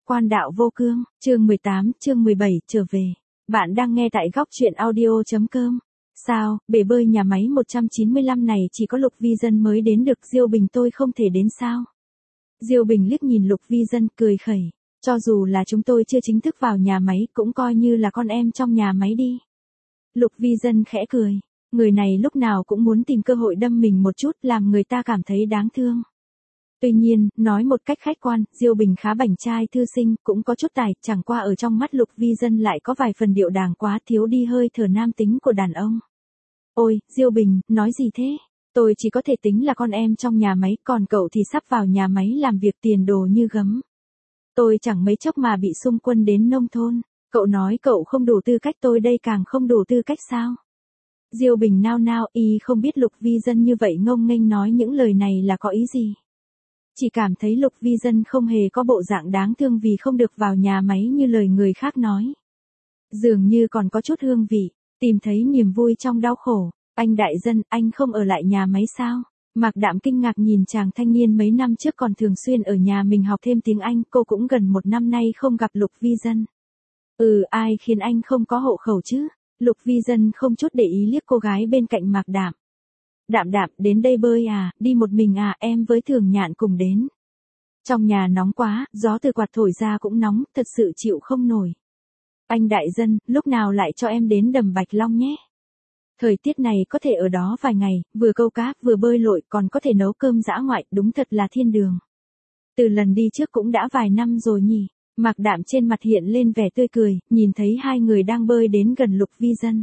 Quan đạo vô cương, chương 18, chương 17, trở về. Bạn đang nghe tại góc truyện audio.com. Sao, bể bơi nhà máy 195 này chỉ có Lục Vi Dân mới đến được, Diêu Bình tôi không thể đến sao? Diêu Bình liếc nhìn Lục Vi Dân cười khẩy. Cho dù là chúng tôi chưa chính thức vào nhà máy cũng coi như là con em trong nhà máy đi. Lục Vi Dân khẽ cười. Người này lúc nào cũng muốn tìm cơ hội đâm mình một chút, làm người ta cảm thấy đáng thương. Tuy nhiên, nói một cách khách quan, Diêu Bình khá bảnh trai thư sinh, cũng có chút tài, chẳng qua ở trong mắt Lục Vi Dân lại có vài phần điệu đàng quá thiếu đi hơi thở nam tính của đàn ông. Ôi, Diêu Bình, nói gì thế? Tôi chỉ có thể tính là con em trong nhà máy, còn cậu thì sắp vào nhà máy làm việc tiền đồ như gấm. Tôi chẳng mấy chốc mà bị xung quân đến nông thôn, cậu nói cậu không đủ tư cách, tôi đây càng không đủ tư cách sao? Diêu Bình nao nao, y không biết Lục Vi Dân như vậy ngông nghênh nói những lời này là có ý gì. Chỉ cảm thấy Lục Vi Dân không hề có bộ dạng đáng thương vì không được vào nhà máy như lời người khác nói. Dường như còn có chút hương vị, tìm thấy niềm vui trong đau khổ. Anh đại dân, anh không ở lại nhà máy sao? Mạc Đạm kinh ngạc nhìn chàng thanh niên mấy năm trước còn thường xuyên ở nhà mình học thêm tiếng Anh, cô cũng gần một năm nay không gặp Lục Vi Dân. Ai khiến anh không có hộ khẩu chứ? Lục Vi Dân không chút để ý liếc cô gái bên cạnh Mạc Đạm. Đạm đạm, đến đây bơi à, đi một mình à, em với Thường Nhạn cùng đến. Trong nhà nóng quá, gió từ quạt thổi ra cũng nóng, thật sự chịu không nổi. Anh đại dân, lúc nào lại cho em đến đầm Bạch Long nhé. Thời tiết này có thể ở đó vài ngày, vừa câu cá, vừa bơi lội, còn có thể nấu cơm dã ngoại, đúng thật là thiên đường. Từ lần đi trước cũng đã vài năm rồi nhỉ. Mạc Đạm trên mặt hiện lên vẻ tươi cười, nhìn thấy hai người đang bơi đến gần Lục Vi Dân.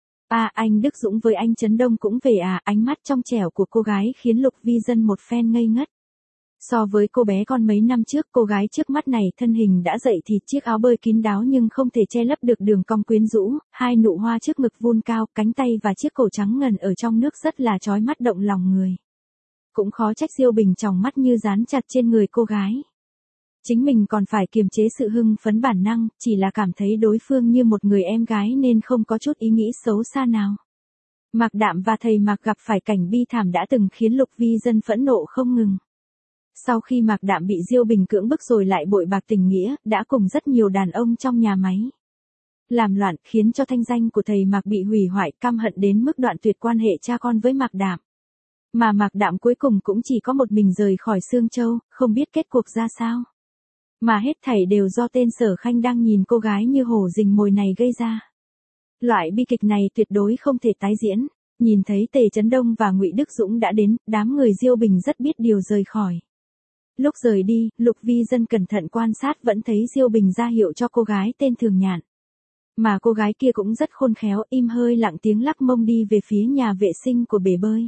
Anh Đức Dũng với anh Trấn Đông cũng về à, ánh mắt trong trẻo của cô gái khiến Lục Vi Dân một phen ngây ngất. So với cô bé con mấy năm trước, cô gái trước mắt này thân hình đã dậy thì chiếc áo bơi kín đáo nhưng không thể che lấp được đường cong quyến rũ, hai nụ hoa trước ngực vun cao, cánh tay và chiếc cổ trắng ngần ở trong nước rất là chói mắt động lòng người. Cũng khó trách Diêu Bình tròng mắt như dán chặt trên người cô gái. Chính mình còn phải kiềm chế sự hưng phấn bản năng, chỉ là cảm thấy đối phương như một người em gái nên không có chút ý nghĩ xấu xa nào. Mạc Đạm và thầy Mạc gặp phải cảnh bi thảm đã từng khiến Lục Vi Dân phẫn nộ không ngừng. Sau khi Mạc Đạm bị Diêu Bình cưỡng bức rồi lại bội bạc tình nghĩa, đã cùng rất nhiều đàn ông trong nhà máy làm loạn, khiến cho thanh danh của thầy Mạc bị hủy hoại, căm hận đến mức đoạn tuyệt quan hệ cha con với Mạc Đạm. Mà Mạc Đạm cuối cùng cũng chỉ có một mình rời khỏi Sương Châu, không biết kết cuộc ra sao. Mà hết thảy đều do tên Sở Khanh đang nhìn cô gái như hổ rình mồi này gây ra. Loại bi kịch này tuyệt đối không thể tái diễn. Nhìn thấy Tề Trấn Đông và Ngụy Đức Dũng đã đến, đám người Diêu Bình rất biết điều rời khỏi. Lúc rời đi, Lục Vi Dân cẩn thận quan sát vẫn thấy Diêu Bình ra hiệu cho cô gái tên Thường Nhạn. Mà cô gái kia cũng rất khôn khéo, im hơi lặng tiếng lắc mông đi về phía nhà vệ sinh của bể bơi.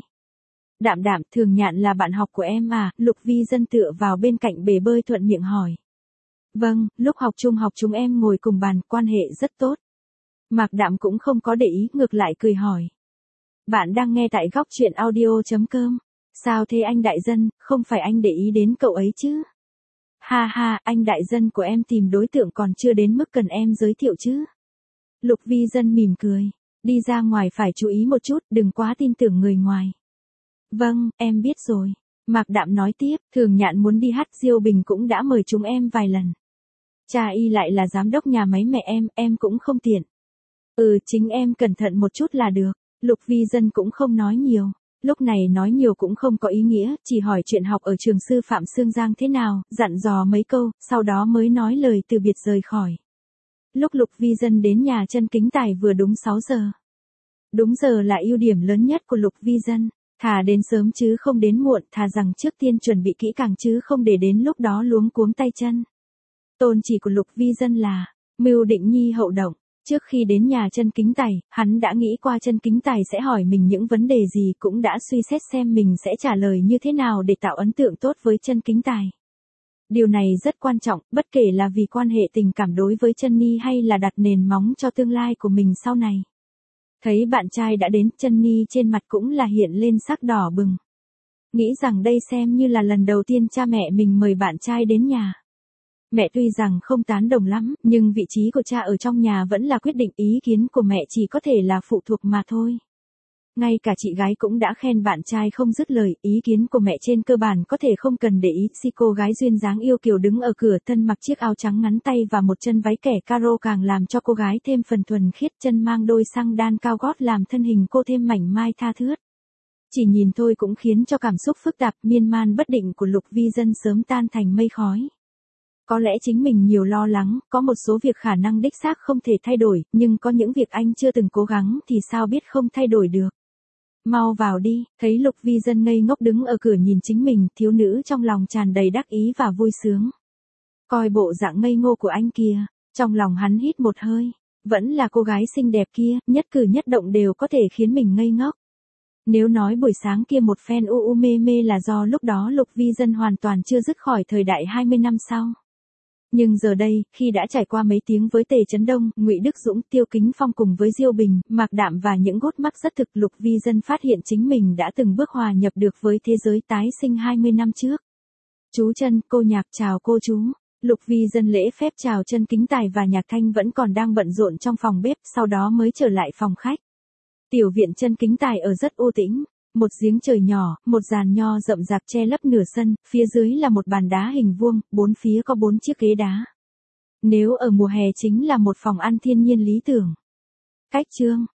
Đạm đạm, Thường Nhạn là bạn học của em à? Lục Vi Dân tựa vào bên cạnh bể bơi thuận miệng hỏi. Vâng, lúc học trung học chúng em ngồi cùng bàn, quan hệ rất tốt. Mạc Đạm cũng không có để ý, ngược lại cười hỏi. Bạn đang nghe tại góc truyện audio.com. Sao thế anh đại dân, không phải anh để ý đến cậu ấy chứ? Ha ha, anh đại dân của em tìm đối tượng còn chưa đến mức cần em giới thiệu chứ? Lục Vi Dân mỉm cười. Đi ra ngoài phải chú ý một chút, đừng quá tin tưởng người ngoài. Vâng, em biết rồi. Mạc Đạm nói tiếp, Thường Nhạn muốn đi hát, Diêu Bình cũng đã mời chúng em vài lần. Cha y lại là giám đốc nhà máy mẹ em cũng không tiện. Chính em cẩn thận một chút là được. Lục Vi Dân cũng không nói nhiều. Lúc này nói nhiều cũng không có ý nghĩa, chỉ hỏi chuyện học ở trường sư phạm Sương Giang thế nào, dặn dò mấy câu, sau đó mới nói lời từ biệt rời khỏi. Lúc Lục Vi Dân đến nhà Trân Kính Tài vừa đúng 6 giờ. Đúng giờ là ưu điểm lớn nhất của Lục Vi Dân. Thà đến sớm chứ không đến muộn, thà rằng trước tiên chuẩn bị kỹ càng chứ không để đến lúc đó luống cuống tay chân. Tôn chỉ của Lục Vi Dân là mưu định nhi hậu động. Trước khi đến nhà Trân Kính Tài, hắn đã nghĩ qua Trân Kính Tài sẽ hỏi mình những vấn đề gì, cũng đã suy xét xem mình sẽ trả lời như thế nào để tạo ấn tượng tốt với Trân Kính Tài. Điều này rất quan trọng, bất kể là vì quan hệ tình cảm đối với Trân Ni hay là đặt nền móng cho tương lai của mình sau này. Thấy bạn trai đã đến, Trân Ni trên mặt cũng là hiện lên sắc đỏ bừng. Nghĩ rằng đây xem như là lần đầu tiên cha mẹ mình mời bạn trai đến nhà. Mẹ tuy rằng không tán đồng lắm, nhưng vị trí của cha ở trong nhà vẫn là quyết định, ý kiến của mẹ chỉ có thể là phụ thuộc mà thôi. Ngay cả chị gái cũng đã khen bạn trai không dứt lời, ý kiến của mẹ trên cơ bản có thể không cần để ý. Si cô gái duyên dáng yêu kiều đứng ở cửa, thân mặc chiếc áo trắng ngắn tay và một chân váy kẻ caro càng làm cho cô gái thêm phần thuần khiết, chân mang đôi xăng đan cao gót làm thân hình cô thêm mảnh mai tha thướt. Chỉ nhìn thôi cũng khiến cho cảm xúc phức tạp, miên man bất định của Lục Vi Dân sớm tan thành mây khói. Có lẽ chính mình nhiều lo lắng, có một số việc khả năng đích xác không thể thay đổi, nhưng có những việc anh chưa từng cố gắng thì sao biết không thay đổi được. Mau vào đi, thấy Lục Vi Dân ngây ngốc đứng ở cửa nhìn chính mình, thiếu nữ trong lòng tràn đầy đắc ý và vui sướng. Coi bộ dạng ngây ngô của anh kìa, trong lòng hắn hít một hơi, vẫn là cô gái xinh đẹp kia, nhất cử nhất động đều có thể khiến mình ngây ngốc. Nếu nói buổi sáng kia một phen u mê mê là do lúc đó Lục Vi Dân hoàn toàn chưa dứt khỏi thời đại 20 năm sau. Nhưng giờ đây, khi đã trải qua mấy tiếng với Tề Chấn Đông, Ngụy Đức Dũng, Tiêu Kính Phong cùng với Diêu Bình, Mạc Đạm và những gút mắt rất thực, Lục Vi Dân phát hiện chính mình đã từng bước hòa nhập được với thế giới tái sinh 20 năm trước. Chú Trân, cô Nhạc chào cô chú. Lục Vi Dân lễ phép chào Trân Kính Tài và Nhạc Thanh vẫn còn đang bận rộn trong phòng bếp, sau đó mới trở lại phòng khách. Tiểu viện Trân Kính Tài ở rất u tĩnh. Một giếng trời nhỏ, một giàn nho rậm rạp che lấp nửa sân, phía dưới là một bàn đá hình vuông, bốn phía có 4 chiếc ghế đá. Nếu ở mùa hè chính là một phòng ăn thiên nhiên lý tưởng. Cách chương